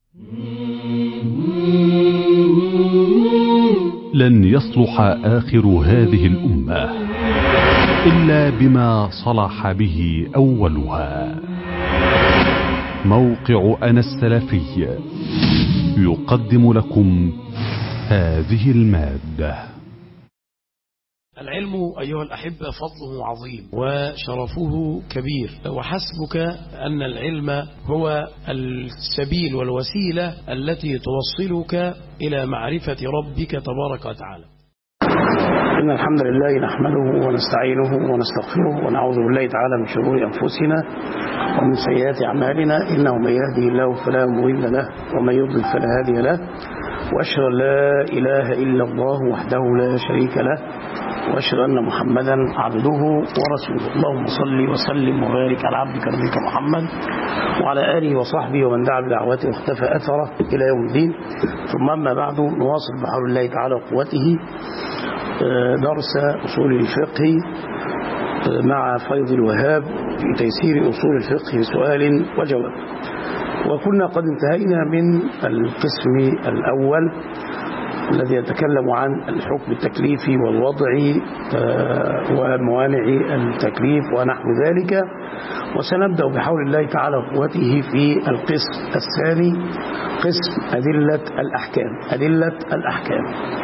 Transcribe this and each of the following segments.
لن يصلح آخر هذه الأمة إلا بما صلح به أولها. موقع أنا السلفي يقدم لكم هذه المادة. العلم أيها الأحبة فضله عظيم وشرفه كبير، وحسبك أن العلم هو السبيل والوسيلة التي توصلك إلى معرفة ربك تبارك وتعالى. إن الحمد لله نحمده ونستعينه ونستغفره ونعوذ بالله تعالى من شرور أنفسنا ومن سيئات أعمالنا، إنه من يهده الله فلا مضل له ومن يضلل فلا هادي له، وأشهد أن لا إله إلا الله وحده لا شريك له، وأشهد أن محمدا عبده ورسوله. اللهم صل وسلم وبارك على عبدك نبيك محمد وعلى آله وصحبه ومن دعا بدعوته واختفى أثره إلى يوم الدين. ثم أما بعد، نواصل بحول الله تعالى وقوته درس أصول الفقه مع فيض الوهاب في تيسير أصول الفقه بسؤال وجواب. وكنا قد انتهينا من القسم الأول الذي يتكلم عن الحكم التكليفي والوضعي وموانع التكليف ونحو ذلك، وسنبدأ بحول الله تعالى وقوته في القسم الثاني، قسم أدلة الأحكام.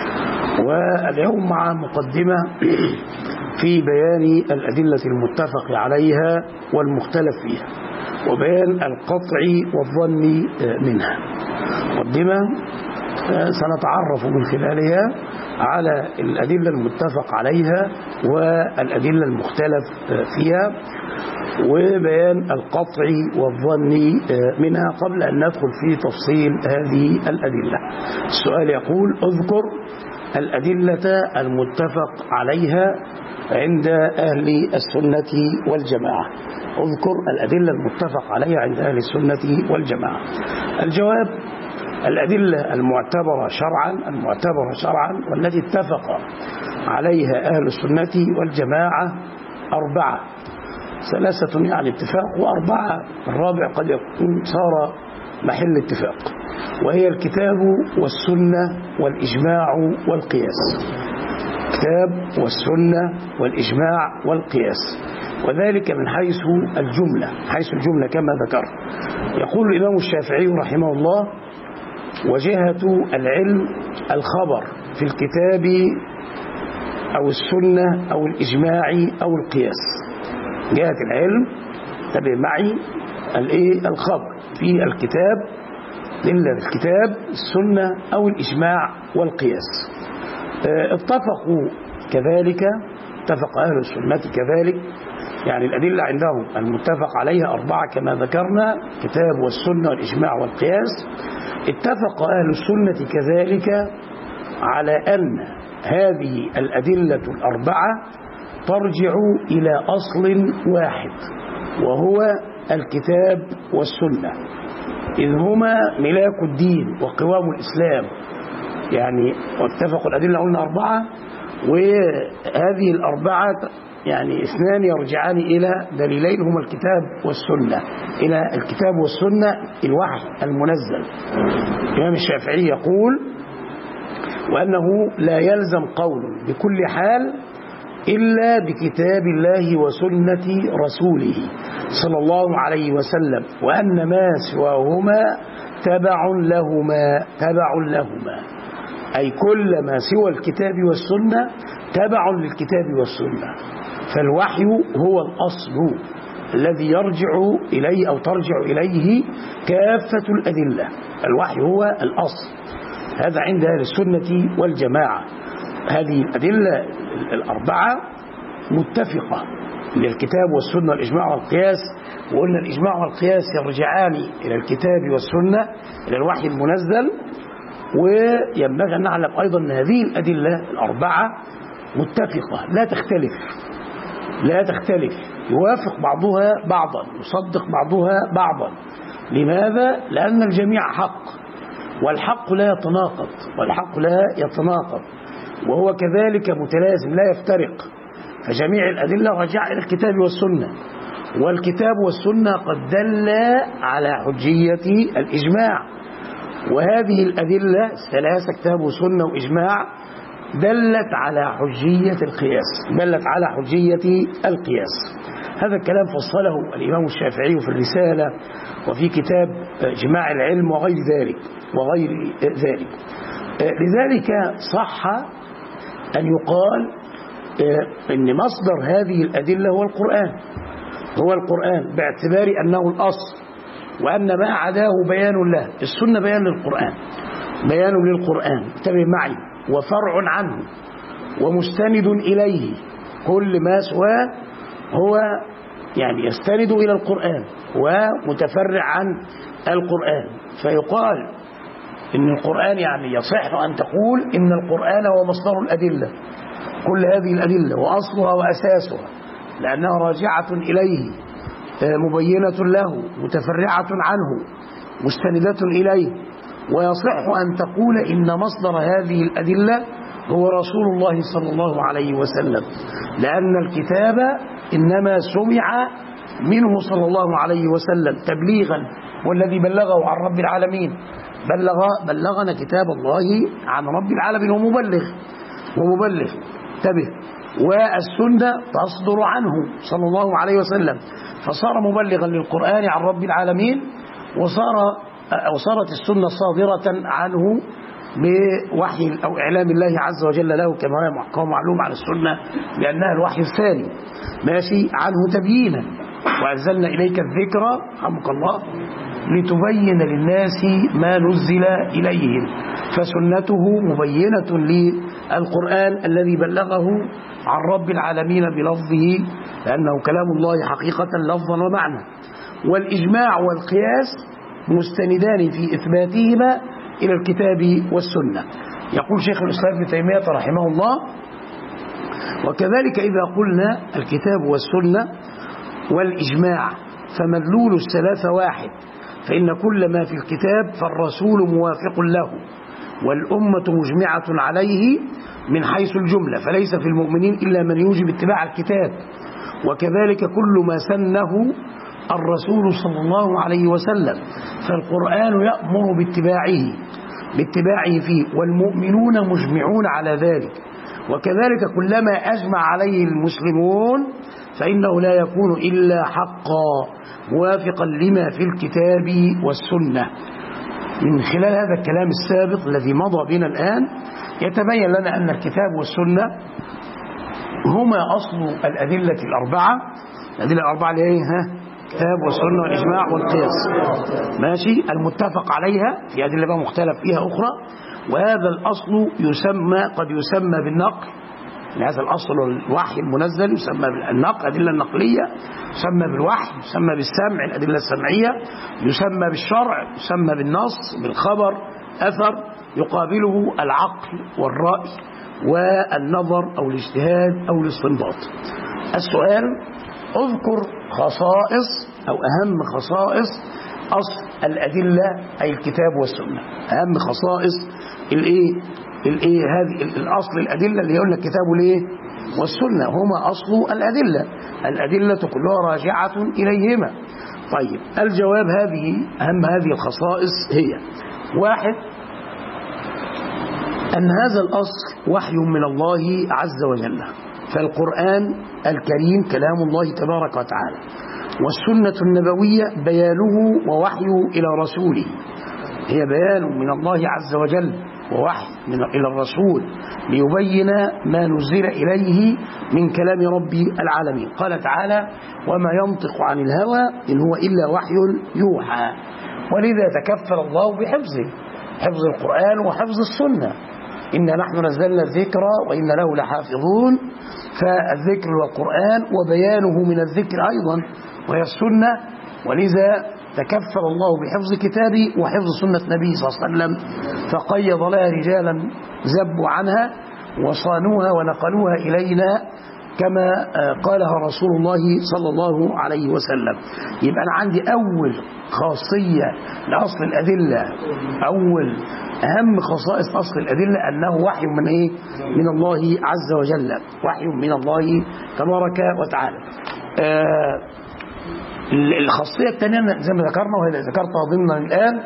واليوم مع مقدمة في بيان الأدلة المتفق عليها والمختلف فيها، وبيان القطع والظن منها. مقدمة سنتعرف من خلالها على الأدلة المتفق عليها والأدلة المختلف فيها، وبيان القطع والظن منها قبل أن ندخل في تفصيل هذه الأدلة. السؤال يقول: اذكر الأدلة المتفق عليها عند أهل السنة والجماعة. اذكر الأدلة المتفق عليها عند أهل السنة والجماعة. الجواب: الأدلة المعتبرة شرعا والتي اتفق عليها أهل السنة والجماعة 4، 3 يعني اتفاق، و4 الرابع قد يكون صار محل اتفاق، وهي الكتاب والسنة والإجماع والقياس. الكتاب والسنة والإجماع والقياس، وذلك من حيث الجملة كما ذكر. يقول الإمام الشافعي رحمه الله: وجهة العلم الخبر في الكتاب أو السنة أو الإجماع أو القياس. جهة العلم تبع معي الخبر في الكتاب، السنة أو الإجماع والقياس. اتفقوا كذلك، اتفق أهل السنة كذلك، يعني الأدلة عندهم المتفق عليها 4 كما ذكرنا: الكتاب والسنة والإجماع والقياس. اتفق أهل السنة كذلك على أن هذه الأدلة 4 ترجع إلى أصل واحد، وهو الكتاب والسنة، إذ هما ملاك الدين وقوام الإسلام. يعني واتفقوا الأدلة قلنا 4، وهذه 4 يعني 2 يرجعان إلى دليلين هما الكتاب والسنة، إلى الكتاب والسنة الوحي المنزل. الإمام الشافعي يقول: وأنه لا يلزم قول بكل حال إلا بكتاب الله وسنة رسوله صلى الله عليه وسلم، وأن ما سواهما تبع لهما، أي كل ما سوى الكتاب والسنة تبع للكتاب والسنة. فالوحي هو الأصل الذي يرجع إليه أو ترجع إليه كافة الأدلة. الوحي هو الأصل، هذا عند أهل السنة والجماعة. هذه الأدلة 4 متفقة للكتاب والسنة والإجماع والقياس. وقلنا الإجماع والقياس يرجعان إلى الكتاب والسنة، إلى الوحي المنزل. وينبغي أن نعلم أيضا أن هذه الأدلة 4 متفقة لا تختلف، يوافق بعضها بعضا، يصدق بعضها بعضا. لماذا؟ لأن الجميع حق، والحق لا يتناقض، وهو كذلك متلازم لا يفترق. فجميع الأدلة رجع إلى الكتاب والسنة، والكتاب والسنة قد دل على حجية الإجماع، وهذه الأدلة الثلاثة كتاب وسنة وإجماع دلت على حجية القياس. هذا الكلام فصله الإمام الشافعي في الرسالة وفي كتاب إجماع العلم وغير ذلك. لذلك صح أن يقال إن مصدر هذه الأدلة هو القرآن باعتبار أنه الأصل، وأن ما عداه بيان له. السنة بيان للقرآن انتبه معي، وفرع عنه ومستند إليه. كل ما سواه هو يعني يستند إلى القرآن ومتفرع عن القرآن. فيقال إن القرآن يعني يصح أن تقول إن القرآن هو مصدر الأدلة، كل هذه الأدلة وأصلها وأساسها، لأنها راجعة إليه مبينة له متفرعة عنه مستندة إليه. ويصح أن تقول إن مصدر هذه الأدلة هو رسول الله صلى الله عليه وسلم، لأن الكتاب إنما سمع منه صلى الله عليه وسلم تبليغا، والذي بلغه عن رب العالمين. بلغنا كتاب الله عن رب العالمين ومبلغ انتبه. والسنة تصدر عنه صلى الله عليه وسلم، فصار مبلغا للقرآن عن رب العالمين، وصارت السنة صادرة عنه بوحي أو إعلام الله عز وجل له، كما هو معلوم عن السنة بأنها الوحي الثاني ماشي عنه تبيينا. وأنزلنا إليك الذكر رحمك الله لتبين للناس ما نزل إليهم، فسنته مبينة للقرآن الذي بلغه عن رب العالمين بلفظه، لأنه كلام الله حقيقة لفظا ومعنى. والإجماع والقياس مستندان في إثباتهما إلى الكتاب والسنة. يقول شيخ الإسلام ابن تيمية رحمه الله: وكذلك إذا قلنا الكتاب والسنة والإجماع فمدلول الثلاثة واحد، فإن كل ما في الكتاب فالرسول موافق له والأمة مجمعة عليه من حيث الجملة، فليس في المؤمنين إلا من يوجب اتباع الكتاب. وكذلك كل ما سنه الرسول صلى الله عليه وسلم فالقرآن يأمر باتباعه فيه، والمؤمنون مجمعون على ذلك. وكذلك كلما أجمع عليه المسلمون فإنه لا يكون إلا حقا موافقا لما في الكتاب والسنة. من خلال هذا الكلام السابق الذي مضى بنا الآن يتبين لنا أن الكتاب والسنة هما أصل الأدلة الأربعة اللي هي كتاب والسنة والإجماع والقياس ماشي، المتفق عليها. في أدلة بقى مختلف فيها أخرى، وهذا الأصل قد يسمى بالنقل. هذا الأصل الوحي المنزل يسمى بالنقل، الأدلة النقلية، يسمى بالوحي، يسمى بالسمع الأدلة السمعية، يسمى بالشرع، يسمى بالنص، بالخبر، أثر يقابله العقل والرأي والنظر أو الاجتهاد أو الاستنباط. السؤال: اذكر خصائص أو أهم خصائص أصل الأدلة أي الكتاب والسنة. أهم خصائص هذه الأصل الأدلة اللي يقول لك الكتاب والسنة هما أصل الأدلة كلها راجعة إليهما. طيب الجواب: أهم هذه الخصائص هي: واحد، أن هذا الأصل وحي من الله عز وجل، فالقرآن الكريم كلام الله تبارك وتعالى، والسنة النبوية بيانه ووحيه إلى رسوله، هي بيان من الله عز وجل ووحي إلى الرسول ليبين ما نزل إليه من كلام رب العالمين. قال تعالى: وما ينطق عن الهوى إن هو إلا وحي يوحى. ولذا تكفل الله حفظ القرآن وحفظ السنة. إنا نحن نزلنا الذكر وإن له لحافظون. فالذكر والقرآن وبيانه من الذكر أيضا وهي السنة، ولذا تكفل الله بحفظ كتابه وحفظ سنة نبيه صلى الله عليه وسلم، فقيض لها رجالا زبوا عنها وصانوها ونقلوها إلينا كما قالها رسول الله صلى الله عليه وسلم. يبقى أنا عندي أول خاصية لأصل الأدلة، أول أهم خصائص أصل الأدلة أنه وحي من الله عز وجل، وحي من الله تبارك وتعالى. الخاصية الثانية زي ما ذكرنا وهي ذكرتها ضمنا الآن،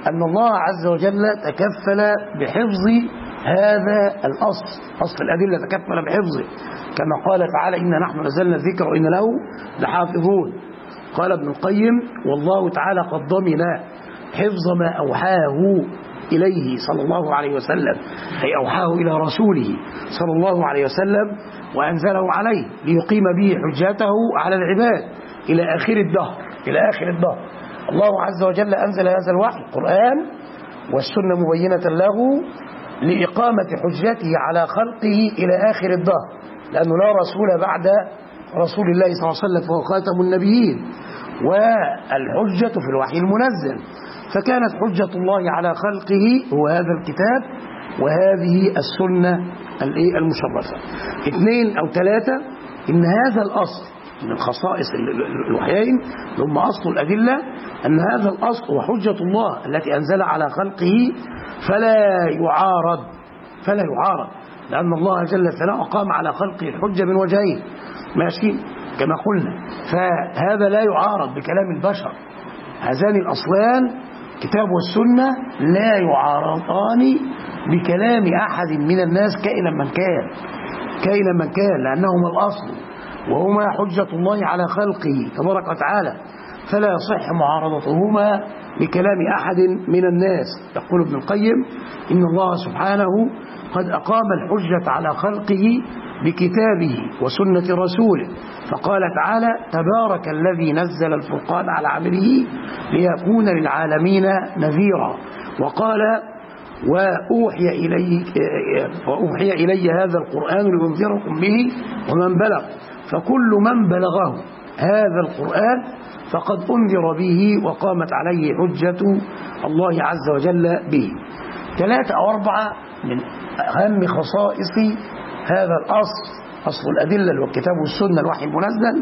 أن الله عز وجل تكفل بحفظ هذا الأصل، أصل الأدلة تكفل بحفظه، كما قال تعالى إنا نحن نزلنا الذكر وإن له لحافظون. قال ابن القيم والله تعالى قد ضمن حفظ ما أوحاه إليه صلى الله عليه وسلم، أي أوحاه إلى رسوله صلى الله عليه وسلم وأنزله عليه ليقيم به حجته على العباد إلى آخر الدهر، إلى آخر الدهر. الله عز وجل أنزل هذا الوحي القرآن والسنة مبينة له لإقامة حجته على خلقه إلى آخر الدهر، لأنه لا رسول بعد رسول الله صلى الله عليه وسلم فهو خاتم النبيين، والحجة في الوحي المنزل، فكانت حجة الله على خلقه هو هذا الكتاب وهذه السنة المشرفة. 2 أو 3 إن هذا الأصل من خصائص الوحيين ثم أصل الأدلة، أن هذا الأصل هو حجة الله التي أنزل على خلقه فلا يعارض، فلا يعارض، لأن الله جل ثناؤه قام على خلقه الحجة من وجهين، ماشي كما قلنا، فهذا لا يعارض بكلام البشر. هذان الأصلان كتاب والسنة لا يعارضان بكلام أحد من الناس كائنا من كان، كائنا من كان، لأنهما الأصل وهما حجة الله على خلقه تبارك وتعالى، فلا يصح معارضتهما بكلام أحد من الناس. يقول ابن القيم إن الله سبحانه قد أقام الحجة على خلقه بكتابه وسنة رسوله، فقال تعالى تبارك الذي نزل الفرقان على عبده ليكون للعالمين نذيرا، وقال وأوحي إلي هذا القرآن لأنذركم به ومن بلغ، فكل من بلغه هذا القرآن فقد أنذر به وقامت عليه حجة الله عز وجل به. 3 أو 4 من أهم خصائص هذا الأصل، أصل الأدلة والكتاب والسنة الوحي المنزل،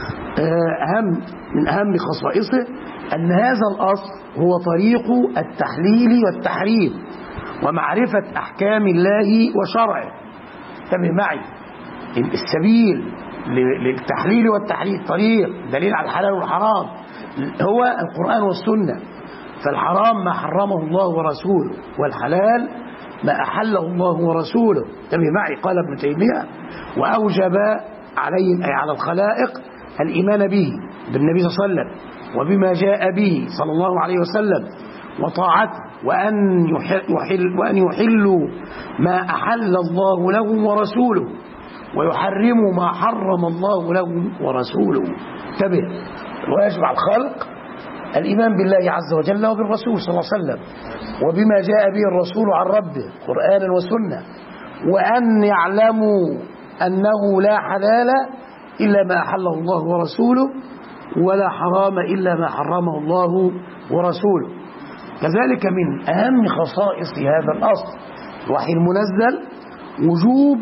من أهم خصائصه أن هذا الأصل هو طريق التحليل والتحريم ومعرفة أحكام الله وشرعه. انتبه معي، السبيل للتحليل والتحريم، طريق دليل على الحلال والحرام هو القرآن والسنة، فالحرام ما حرمه الله ورسوله، والحلال ما أحله الله ورسوله. انتبه معي، قال ابن تيمية وأوجب عليهم أي على الخلائق الإيمان به، بالنبي صلى الله عليه وسلم وبما جاء به صلى الله عليه وسلم وطاعته، وأن يحلوا ما أحل الله لهم ورسوله ويحرموا ما حرم الله لهم ورسوله. انتبه، ويجب على الخلق الإيمان بالله عز وجل وبالرسول صلى الله عليه وسلم وبما جاء به الرسول عن ربه قرآنا وسنة، وأن يعلموا أنه لا حلال إلا ما أحله الله ورسوله ولا حرام إلا ما حرمه الله ورسوله. كذلك من أهم خصائص هذا الأصل الوحي المنزل وجوب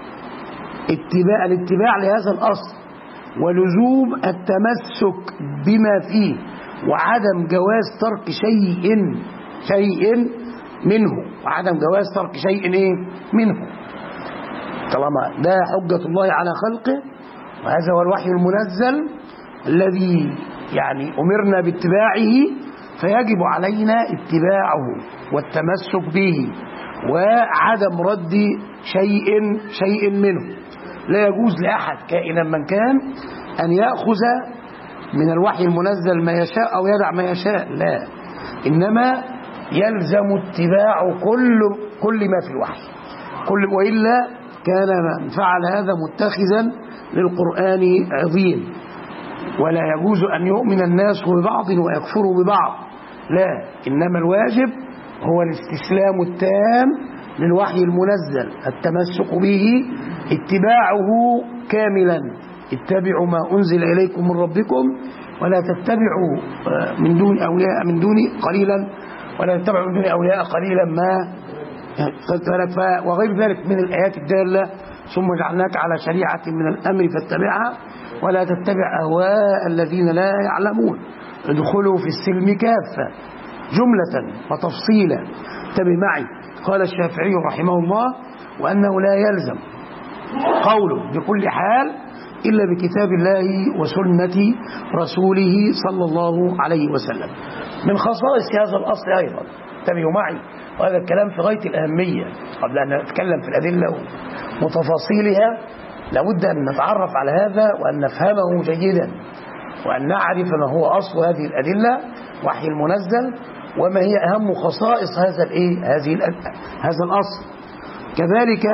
الاتباع لهذا الأصل ولزوم التمسك بما فيه وعدم جواز ترك شيء منه، وعدم جواز ترك شيء منه، طالما ده حجة الله على خلقه، وهذا هو الوحي المنزل الذي يعني أمرنا باتباعه، فيجب علينا اتباعه والتمسك به وعدم رد شيء منه. لا يجوز لأحد كائنا من كان أن يأخذ من الوحي المنزل ما يشاء أو يدع ما يشاء، لا، إنما يلزم اتباع كل ما في الوحي، وإلا كان من فعل هذا متخذا للقرآن عظيم. ولا يجوز أن يؤمن الناس ببعض ويكفروا ببعض، لا، إنما الواجب هو الاستسلام التام للوحي المنزل، التمسك به، اتباعه كاملا. اتبعوا ما أنزل إليكم من ربكم ولا تتبعوا من دون أولياء قليلا، ولا تتبعوا من دون أولياء قليلا ما وغير ذلك من الآيات الدالة. ثم جعلناك على شريعة من الأمر فاتبعها ولا تتبع أهواء الذين لا يعلمون، ادخلوا في السلم كافة جملة وتفصيلا. انتبه معي، قال الشافعي رحمه الله وأنه لا يلزم قوله بكل حال إلا بكتاب الله وسنة رسوله صلى الله عليه وسلم. من خصائص هذا الأصل أيضا، انتبهوا معي، وهذا الكلام في غاية الأهمية قبل أن نتكلم في الأدلة وتفاصيلها، لابد أن نتعرف على هذا وأن نفهمه جيدا، وأن نعرف ما هو أصل هذه الأدلة، وحي المنزل، وما هي أهم خصائص هذا الأصل. كذلك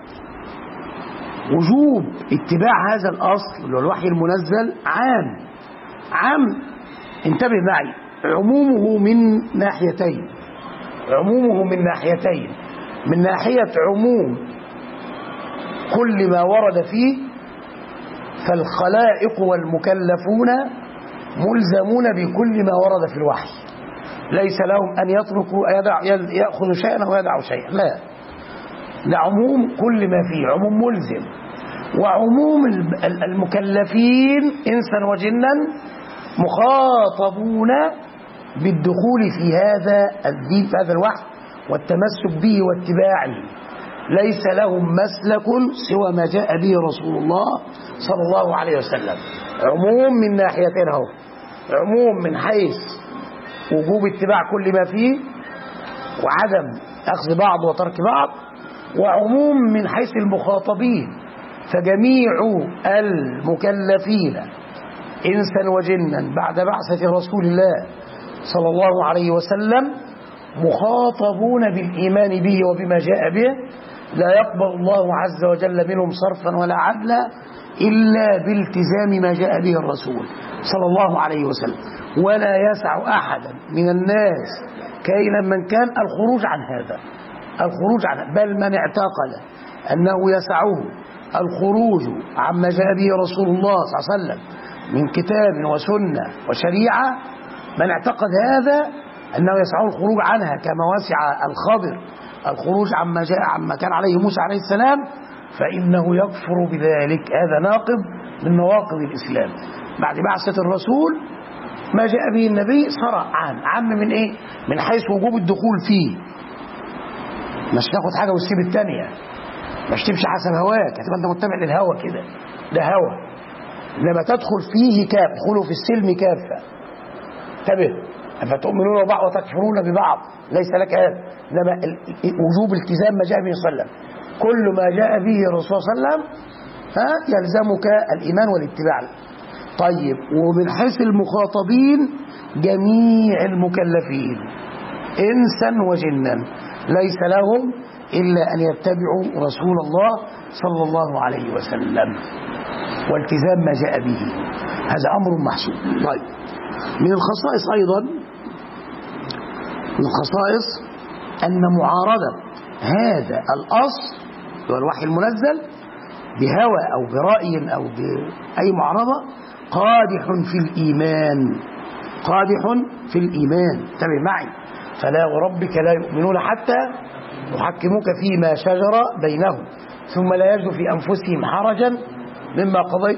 وجوب اتباع هذا الأصل اللي هو الوحي المنزل عام، انتبه معي، عمومه من ناحيتين، من ناحية عموم كل ما ورد فيه، فالخلائق والمكلفون ملزمون بكل ما ورد في الوحي، ليس لهم أن يتركوا يأخذوا شيئا ويدعوا شيئا، لا، ده عموم كل ما فيه، عموم ملزم. وعموم المكلفين إنسا وجنا مخاطبون بالدخول في هذا الدين، في هذا الوحي والتمسك به واتباعه، ليس لهم مسلك سوى ما جاء به رسول الله صلى الله عليه وسلم. عموم من ناحيتين اهو، عموم من حيث وجوب اتباع كل ما فيه وعدم أخذ بعض وترك بعض، وعموم من حيث المخاطبين، فجميع المكلفين إنسا وجنا بعد بعثة رسول الله صلى الله عليه وسلم مخاطبون بالإيمان به وبما جاء به، لا يقبل الله عز وجل منهم صرفا ولا عدلا إلا بالتزام ما جاء به الرسول صلى الله عليه وسلم، ولا يسع أحدا من الناس كائنا من كان الخروج عن هذا، بل من اعتقد أنه يسعه الخروج عما جاء به رسول الله صلى الله عليه وسلم من كتاب وسنة وشريعة، من اعتقد هذا أنه يسعه الخروج عنها كما وسع الخضر الخروج عما كان عليه موسى عليه السلام، فإنه يكفر بذلك. هذا ناقض من نواقض الإسلام. بعد بعثة الرسول ما جاء به النبي صار عام من إيه؟ من حيث وجوب الدخول فيه، مش تاخد حاجة وتسيب الثانية، مش تمشي حسب هواك، هتبقى انت متبع للهوى كده، ده هوى. لما تدخل فيه ادخلوا في السلم كافة، انتبه، أفتؤمنون ببعض وتكفرون ببعض، ليس لك هذا، انما وجوب التزام ما جاء به صلى الله عليه وسلم، كل ما جاء به الرسول صلى الله عليه وسلم يلزمك الإيمان والاتباع. طيب، ومن حيث المخاطبين جميع المكلفين إنسا وجنا ليس لهم إلا أن يتبعوا رسول الله صلى الله عليه وسلم والتزام ما جاء به، هذا أمر محسوب. طيب، من الخصائص أيضا، من الخصائص أن معارضة هذا الأصل هو الوحي المنزل بهوى أو برأي أو بأي معارضة قادح في الإيمان، انتبه معي، فلا وربك لا يؤمنون حتى يحكموك فيما شجر بينهم ثم لا يجدوا في أنفسهم حرجا مما قضيت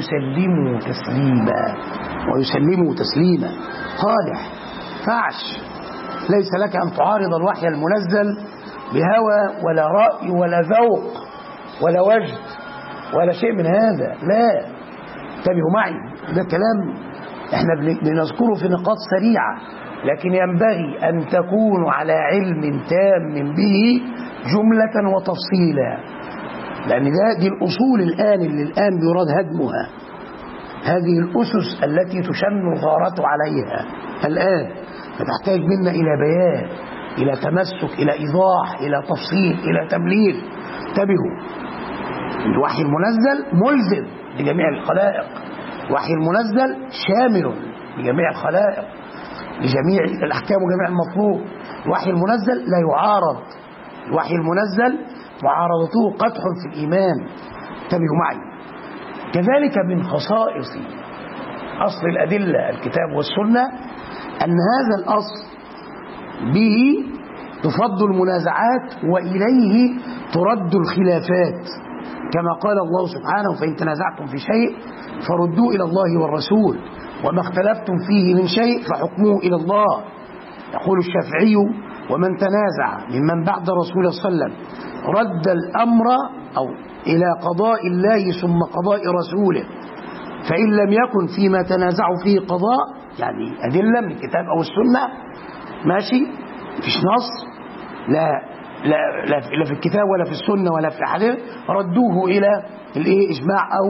ويسلموا تسليما. قادح، فعش، ليس لك أن تعارض الوحي المنزل بهوى ولا رأي ولا ذوق ولا وجد ولا شيء من هذا، لا، انتبهوا معي، ده كلام احنا بنذكره في نقاط سريعة، لكن ينبغي أن تكونوا على علم تام به جملة وتفصيلا، لأن دي الأصول اللي الآن بيراد هدمها، هذه الأسس التي تشن الغارة عليها الآن، فتحتاج منا إلى بيان، إلى تمسك، إلى إيضاح، إلى تفصيل، إلى تمليل. انتبهوا، الوحي المنزل ملزم لجميع الخلائق، الوحي المنزل شامل لجميع الخلائق، لجميع الأحكام وجميع المطلوب. الوحي المنزل لا يعارض، الوحي المنزل معارضته قدح في الإيمان، انتبهوا معي. كذلك من خصائص أصل الأدلة الكتاب والسنة أن هذا الأصل به تفض المنازعات وإليه ترد الخلافات، كما قال الله سبحانه: فإن تنازعتم في شيء فردوه إلى الله والرسول وما اختلفتم فيه من شيء فحكموه إلى الله. يقول الشافعي: ومن تنازع ممن بعد رسول الله صلى الله عليه وسلم رد الأمر أو إلى قضاء الله ثم قضاء رسوله، فإن لم يكن فيما تنازعوا فيه قضاء يعني أدلة من الكتاب أو السنة ماشي، مفيش نص لا في الكتاب ولا في السنة ولا في الحديث، ردوه إلى الإجماع أو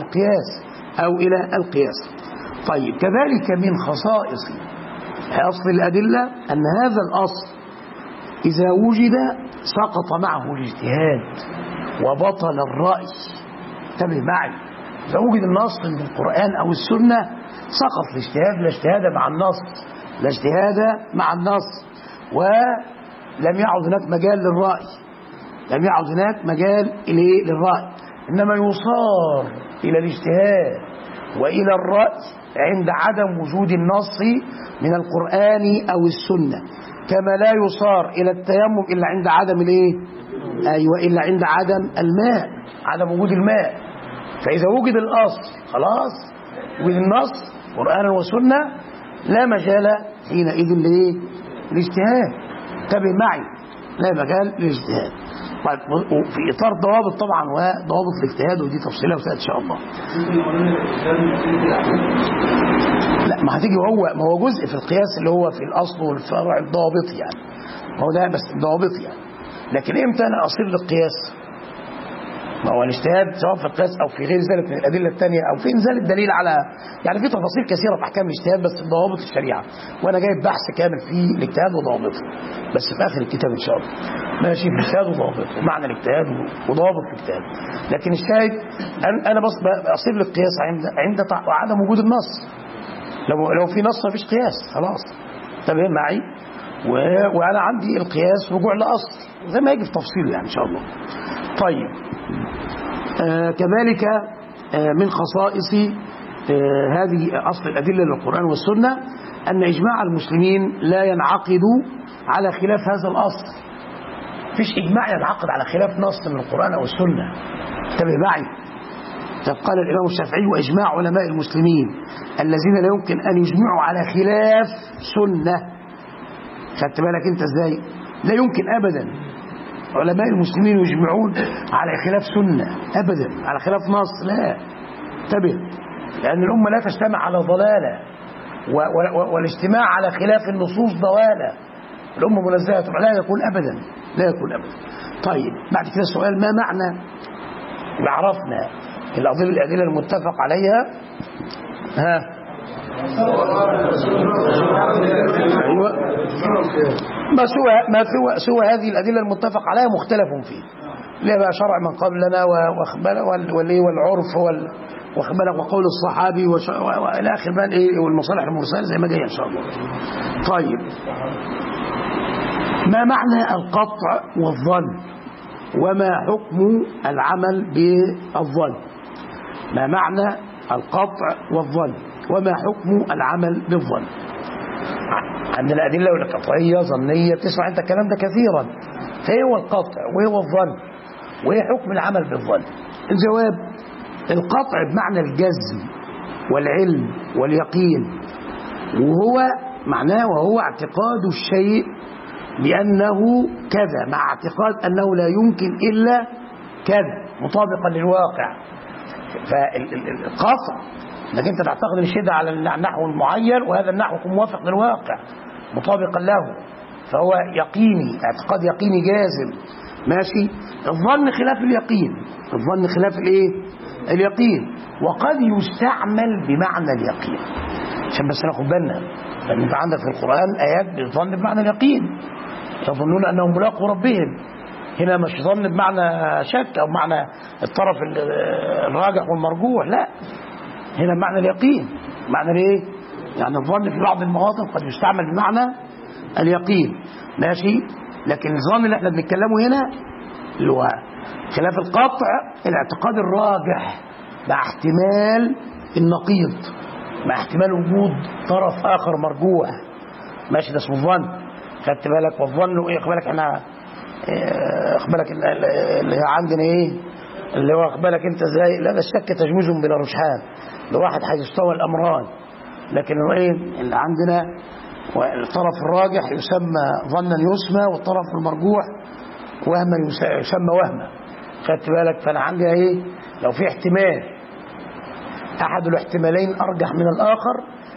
القياس. طيب كذلك من خصائص أصل الأدلة أن هذا الأصل إذا وجد سقط معه الاجتهاد وبطل الرأي. انتبه معي، إذا وجد النص من القرآن أو السنة سقط الاجتهاد، لا اجتهاد مع النص ولم يعد هناك مجال للرأي، إنما يصار إلى الاجتهاد وإلى الرأي عند عدم وجود النص من القرآن أو السنة، كما لا يصار إلى التيمم إلا عند عدم إلا عند عدم الماء، عدم وجود الماء. فإذا وجد الأصل خلاص، وجد النص قرآنا وسنة، لا مجال حينئذ للاجتهاد. انتبه معي، لا مجال للاجتهاد. طيب في إطار ضوابط طبعا وضوابط الاجتهاد، ودي تفصيلها وسأل إن شاء الله. لا ما هتيجي، ما هو جزء في القياس اللي هو في الأصل والفرع الضوابط يعني، هو ده بس الضوابط يعني. لكن إمتى أنا أصير للقياس؟ ما هو الاجتهاد سواء في القياس أو في غير ذلك من الأدلة الثانية، أو في إنزال الدليل على، يعني في تفاصيل كثيرة في أحكام الاجتهاد بس ضوابط الشريعة، وأنا جايب بحث كامل في الاجتهاد وضوابطه بس في آخر الكتاب إن شاء الله، ماشي، في الاجتهاد وضوابطه ومعنى الاجتهاد وضوابط الاجتهاد. لكن الشاهد أنا بس أصير للقياس عند عدم وجود النص. لو في نص مفيش قياس خلاص. انتبه معي، وأنا عندي القياس رجوع لأصل زي ما يجي في تفصيل يعني إن شاء الله. طيب كذلك من خصائص هذه أصل الأدلة للقرآن والسنة أن إجماع المسلمين لا ينعقد على خلاف هذا الأصل. فيش إجماع ينعقد على خلاف نص من القرآن أو السنة. انتبه معي، قال الإمام الشافعي: وإجماع علماء المسلمين الذين لا يمكن أن يجمعوا على خلاف سنة. خدت بالك أنت إزاي؟ لا يمكن أبدا علماء المسلمين يجمعون على خلاف سنة أبدا، على خلاف نص، لا. انتبه، لأن الأمة لا تجتمع على ضلالة، والاجتماع على خلاف النصوص ضلالة. الأمة منزهة، لا يكون أبدا. طيب بعد كده السؤال: ما معنى عرفنا الأدلة المتفق عليها؟ أيوة، ما سوى هذه الأدلة المتفق عليها مختلف فيه، ليه بقى شرع من قبلنا والعرف وقول الصحابي والى اخر بقى والمصالح المرسله زي ما جاي ان شاء الله. طيب ما معنى القطع والظن، وما حكم العمل بالظن؟ ما معنى القطع والظن وما حكم العمل بالظن؟ عندنا أدلة قطعية ظنية، تسمع أنت الكلام ده كثيرا. فإيه هو القطع وإيه هو الظن وإيه حكم العمل بالظن؟ الجواب: القطع بمعنى الجزم والعلم واليقين، وهو معناه وهو اعتقاد الشيء بأنه كذا، مع اعتقاد أنه لا يمكن إلا كذا، مطابقا للواقع. فالقطع انك انت تعتقد الشيء ده على النحو المعين، وهذا النحو يكون موافق للواقع مطابقا له، فهو يقيني، اعتقاد يقيني جازم، ماشي. الظن خلاف اليقين، الظن خلاف اليقين، وقد يستعمل بمعنى اليقين، عشان بس ناخد بالنا، لان انت عندك في القرآن آيات بالظن بمعنى اليقين، يظنون انهم ملاقوا ربهم. هنا مش ظن بمعنى شك او معنى الطرف الراجح والمرجوح، لا، هنا بمعنى اليقين. معنى ايه؟ يعني الظن في بعض المواطن قد يستعمل بمعنى اليقين، ماشي. لكن الظن اللي احنا بنتكلمه هنا اللي هو خلاف القطع، الاعتقاد الراجح مع احتمال النقيض، مع احتمال وجود طرف اخر مرجوح، ماشي، ده اسمه الظن. خدت بالك؟ والظن ايه؟ بالك احنا بالك اللي عندنا ايه اللي هو بالك انت ازاي؟ لا، ده الشك تجوز بلا رجحان، لو واحد هيستوى الامران. لكن ايه اللي عندنا؟ الطرف الراجح يسمى ظنا يسمى، والطرف المرجوح وهما يسمى وهما. خدت بالك؟ فانا عندي ايه؟ لو في احتمال احد الاحتمالين ارجح من الاخر،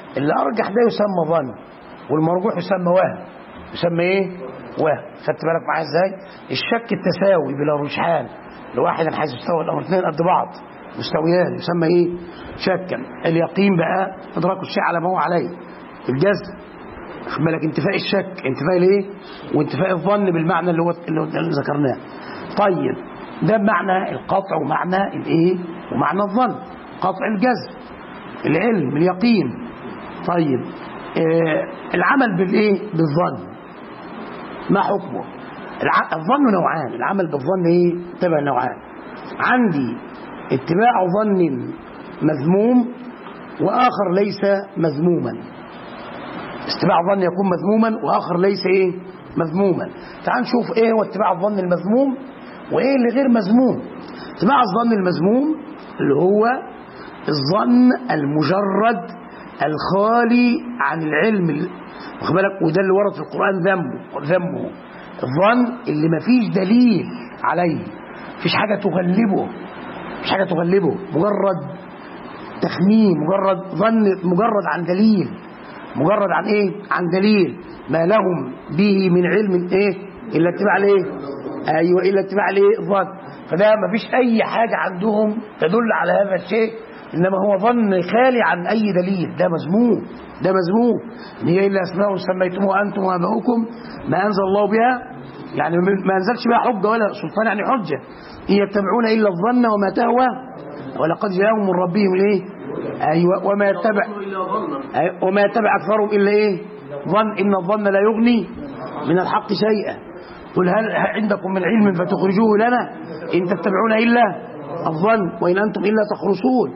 اللي أرجح ده يسمى ظن، والمرجوح يسمى وهم. يسمى إيه؟ وهم. خدت بالك معايا إزاي؟ الشك التساوي بلا رجحان لواحد حيث يستوى الأمر اثنين قد بعض مستويان يسمى إيه؟ شكا. اليقين بقى إدراك الشيء على ما هو عليه، الجزم. خد بالك انتفاء الشك، انتفاء الايه؟ وانتفاء الظن بالمعنى اللي ذكرناه. طيب ده بمعنى القطع ومعنى الايه؟ ومعنى الظن. قطع الجزم، العلم، اليقين. طيب العمل بالايه؟ بالظن ما حكمه؟ الظن نوعان، العمل بالظن ايه؟ تبع نوعان. عندي اتباع ظن مذموم واخر ليس مذموما. اتباع ظن يكون مذموما واخر ليس ايه؟ مذموما. تعال نشوف ايه هو اتباع الظن المذموم وايه اللي غير مذموم. اتباع الظن المذموم اللي هو الظن المجرد الخالي عن العلم، واخد بالك، وده اللي ورد في القرآن ذمه. الظن اللي ما فيش دليل عليه، مفيش حاجة تغلبه، مجرد تخمين، مجرد ظن، مجرد عن دليل، مجرد عن ايه؟ عن دليل ما لهم به من علم ايه؟ الا اتباع الايه؟ ايوه، الا اتباع الايه؟ الظن. فده ما فيش اي حاجه عندهم تدل على هذا الشيء، انما هو ظن خالي عن اي دليل. ده مذموم، ده مذموم. ان هي الا اسماء سميتموها انتم واباؤكم ما انزل الله بها، يعني ما انزلش بها حجه ولا سلطان، يعني حجه. ان يتبعون الا الظن وما تهوى ولقد جاءهم من ربهم الايه؟ ايوه، وما يتبع اكثرهم الا ايه؟ ظن. ان الظن لا يغني من الحق شيئا. قل هل عندكم من علم فتخرجوه لنا ان تتبعون الا الظن وان انتم الا تخرصون.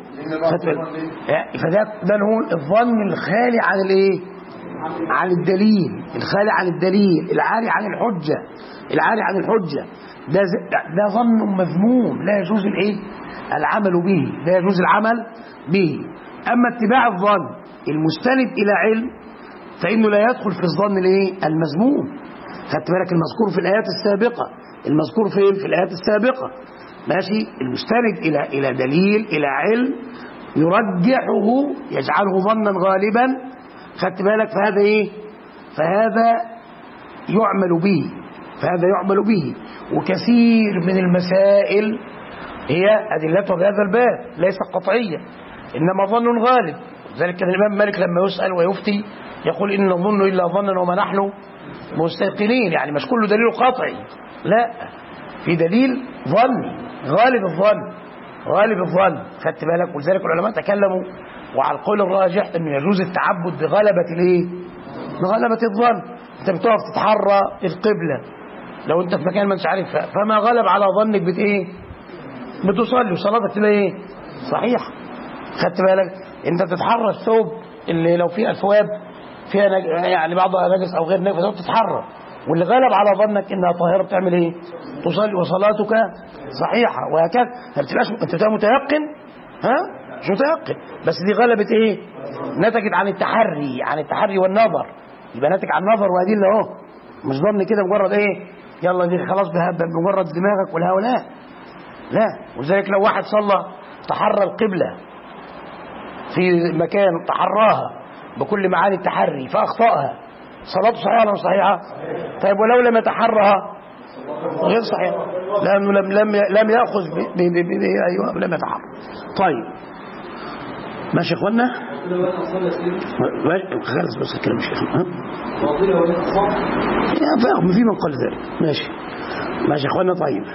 فده هو الظن الخالي عن الايه؟ عن الدليل، الخالي عن الدليل، العالي عن الحجه، العالي عن الحجه. ده ظن مذموم لا يجوز الايه؟ العمل به، لا يجوز العمل به. اما اتباع الظن المستند الى علم فانه لا يدخل في الظن الايه؟ المذموم. خدت بالك؟ المذكور في الايات السابقه، المذكور في الايات السابقه، ماشي. المستند الى دليل، الى علم يرجحه، يجعله ظنا غالبا. خدت بالك؟ فهذا ايه؟ فهذا يعمل به، فهذا يعمل به. وكثير من المسائل هي أدلتها بهذا الباب ليست قطعية، إنما ظن غالب. ذلك كان الإمام مالك لما يسأل ويفتي يقول إن نظن إلا ظنا وما نحن مستيقنين. يعني مش كله دليل قطعي، لا، في دليل ظني، غالب الظن، غالب الظن. خدت بالك؟ ولذلك العلماء تكلموا وعلى القول الراجح أنه يجوز التعبد بغلبة الايه؟ بغلبة الظن. أنت بتقف تتحرى القبلة لو أنت في مكان ما أنتش عارفها، فما غلب على ظنك ايه؟ بتصلي وصلاتك تبقى ايه؟ صحيح. خدت بالك؟ انت تتحرى الثوب اللي لو فيه اثواب فيها يعني بعضها نجس او غير نجس تتحرى، واللي غلب على ظنك انها طاهره بتعمل ايه؟ تصلي وصلاتك صحيحه. وهكذا انت بتبقى متيقن، ها؟ مش متيقن، بس دي غلبت ايه؟ نتجت عن التحري والنظر. يبقى ناتج عن نظر وادله اهو، مش ظن كده مجرد ايه؟ يلا دي خلاص بمجرد دماغك والهوى، لا. وذلك لو واحد صلى تحرى القبلة في مكان تحراها بكل معاني التحري فأخطأها، صلاته صحيحة ولا مش صحيحة؟ طيب ولو لم يتحرها غير صحيحة، لأنه لم يأخذ أيوة لم يتحرى. طيب ماشي يا اخوانا؟ خلص بس الكلام يا شيخ. في من قال ذلك. ماشي يا اخوانا. طيب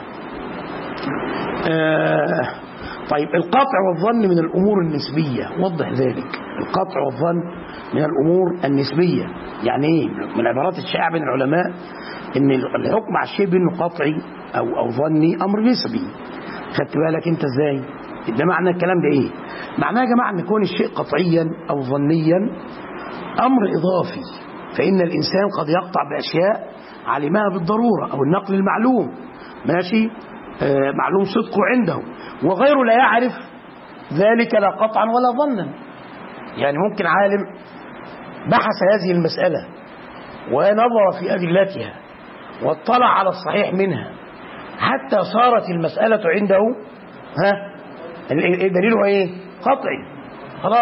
طيب القطع والظن من الأمور النسبية، وضح ذلك. القطع والظن من الأمور النسبية يعني ايه؟ من العبارات الشائعة بين العلماء ان الحكم على الشيء بانه قطعي او ظني امر نسبي. خدت بالك انت ازاي؟ ده معنى الكلام ده ايه؟ معناه يا جماعه ان كون الشيء قطعيا او ظنيا امر اضافي، فان الانسان قد يقطع باشياء علمها بالضروره او النقل المعلوم، ماشي، معلوم صدقه عنده، وغيره لا يعرف ذلك لا قطعا ولا ظنا. يعني ممكن عالم بحث هذه المسألة ونظر في أدلتها واطلع على الصحيح منها حتى صارت المسألة عنده دليله ايه؟ قطعي، خلاص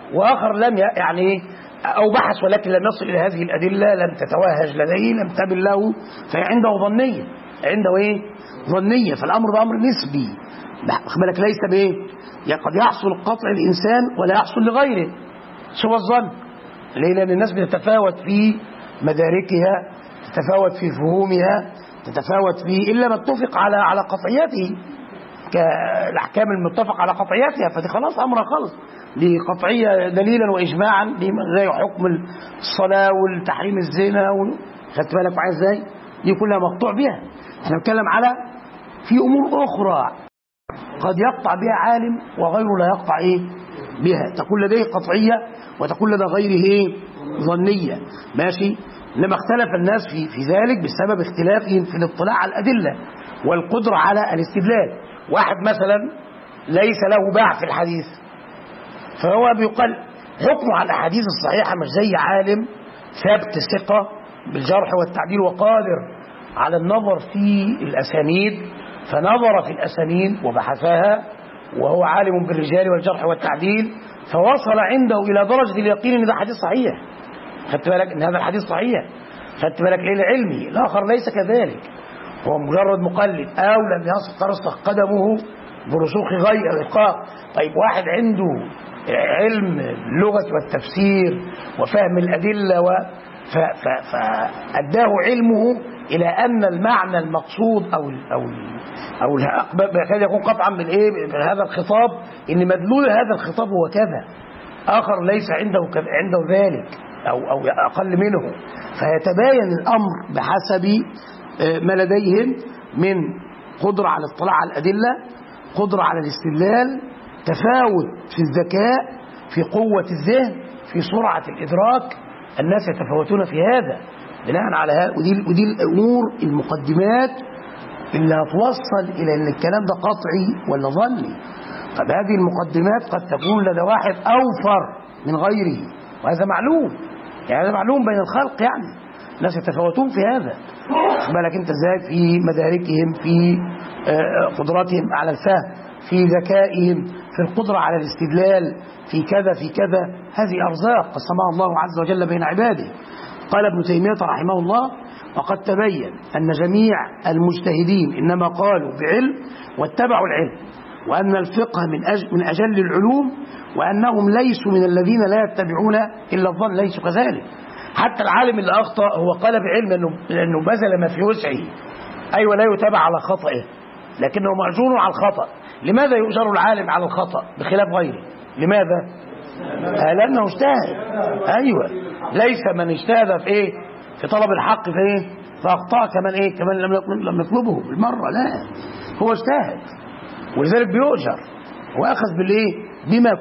وآخر لم يعني أو بحث ولكن لم يصل إلى هذه الأدلة، لم تتوهج لديه، لم تبن له، فهي عنده ظنية، عنده إيه؟ ظنية. فالأمر ده أمر نسبي، بالك ليس بإيه؟ قد يحصل قطع الإنسان ولا يحصل لغيره سوى الظن. ليه؟ لأن الناس بتتفاوت في مداركها، تتفاوت في فهومها، تتفاوت في إلا ما اتفق على قطعيته كالأحكام المتفق على قطعيتها، فدي خلاص أمرها خلص، دي قطعية دليلا وإجماعا، زي حكم الصلاة والتحريم الزنا خدت بالك معايا ازاي؟ دي كلها مقطوع بها. احنا بنتكلم على في أمور أخرى قد يقطع بها عالم وغيره لا يقطع إيه بها، تكون لديه قطعية وتكون لدى غيره إيه ظنية، ماشي. لما اختلف الناس في ذلك بسبب اختلافهم في الاطلاع على الأدلة والقدرة على الاستدلال. واحد مثلا ليس له باع في الحديث، فهو بيقال حكمه على الأحاديث الصحيحة مش زي عالم ثبت ثقة بالجرح والتعديل وقادر على النظر في الأسانيد، فنظر في الأسانيد وبحثها وهو عالم بالرجال والجرح والتعديل، فوصل عنده إلى درجة اليقين إن ده حديث صحيح. خدت بالك إن هذا الحديث صحيح، خدت بالك إيه العلمي. الآخر ليس كذلك، هو مجرد مقلد أو لم ترسخ قدمه برسوخ غير إلقاء. طيب واحد عنده علم اللغة والتفسير وفهم الأدلة فأداه علمه إلى أن المعنى المقصود أو يكاد يكون قطعا بهذا الخطاب إن مدلول هذا الخطاب هو كذا. آخر ليس عنده ذلك أو أقل منه، فيتباين الأمر بحسب ما لديهم من قدرة على الاطلاع على الأدلة، قدرة على الاستدلال، تفاوت في الذكاء، في قوة الذهن، في سرعة الإدراك. الناس يتفاوتون في هذا بناء على هذا، ودي الأمور المقدمات اللي هتوصل إلى أن الكلام ده قطعي ولا ظني. طب هذه المقدمات قد تكون لدى واحد أوفر من غيره، وهذا معلوم، يعني هذا معلوم بين الخلق، يعني الناس يتفاوتون في هذا. بالك انت ازاي في مداركهم، في قدراتهم على الفهم، في ذكائهم، في القدرة على الاستدلال، في كذا في كذا. هذه أرزاق قسمها الله عز وجل بين عباده. قال ابن تيمية رحمه الله: وقد تبين أن جميع المجتهدين إنما قالوا بعلم واتبعوا العلم، وأن الفقه من أجل العلوم، وأنهم ليسوا من الذين لا يتبعون إلا الظن، ليسوا كذلك. حتى العالم اللي أخطأ هو قال بعلم لأنه بذل ما في وسعه، أيوة لا يتابع على خطئه، لكنه مأجور على الخطأ. لماذا يؤجر العالم على الخطأ بخلاف غيره؟ لماذا؟ لأنه اجتهد. أيوة، ليس من اجتهد في طلب الحق فأخطأ كمان لم يطلبه بالمرة، لا، هو اجتهد ولذلك بيؤجر وأخذ بما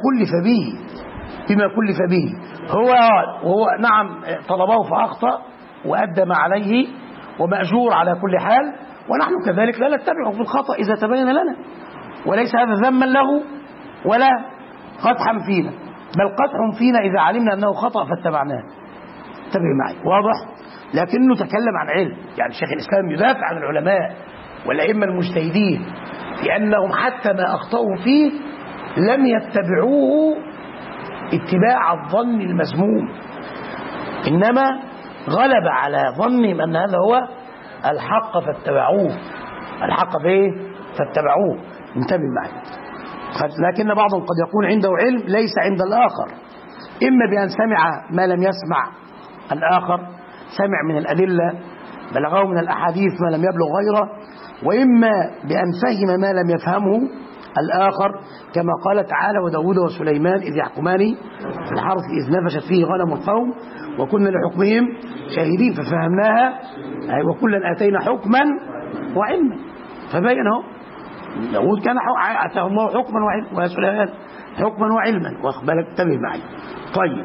كلف به هو نعم طلبه فأخطأ وأدى ما عليه ومأجور على كل حال، ونحن كذلك لا نتبعه في الخطأ إذا تبين لنا، وليس هذا ذما له ولا قدحا فينا، بل قدح فينا إذا علمنا أنه خطأ فاتبعناه. انتبه معي، واضح؟ لكنه تكلم عن علم، يعني شيخ الإسلام يدافع عن العلماء والأئمة المجتهدين لأنهم حتى ما أخطأوا فيه لم يتبعوه اتباع الظن المذموم، إنما غلب على ظنهم أن هذا هو الحق فاتبعوه. الحق فاتبعوه. انتبه معي. لكن بعضهم قد يكون عنده علم ليس عند الآخر، إما بأن سمع ما لم يسمع الآخر، سمع من الأدلة بلغه من الأحاديث ما لم يبلغ غيره، وإما بأن فهم ما لم يفهمه الآخر، كما قال تعالى: وداود وسليمان إذ يحكمان في الحرث إذ نفشت فيه غنم القوم وكنا لحكمهم شاهدين ففهمناها وكلا آتينا حكما وعلما. فبين اهو داود كان آتاه الله حكما وعلما، وسليمان حكما وعلما. واخد بالك؟ انتبه معي. طيب،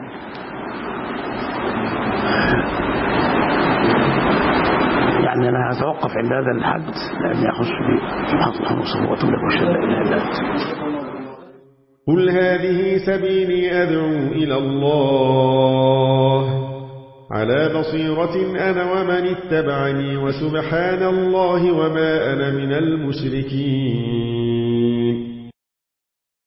يعني أنا أتوقف عند هذا الحد لأني أخش في حق وصفوة لك وشهد إلى ذات. قل هذه سبيلي أدعو إلى الله على بصيرة أنا ومن اتبعني وسبحان الله وما أنا من المشركين.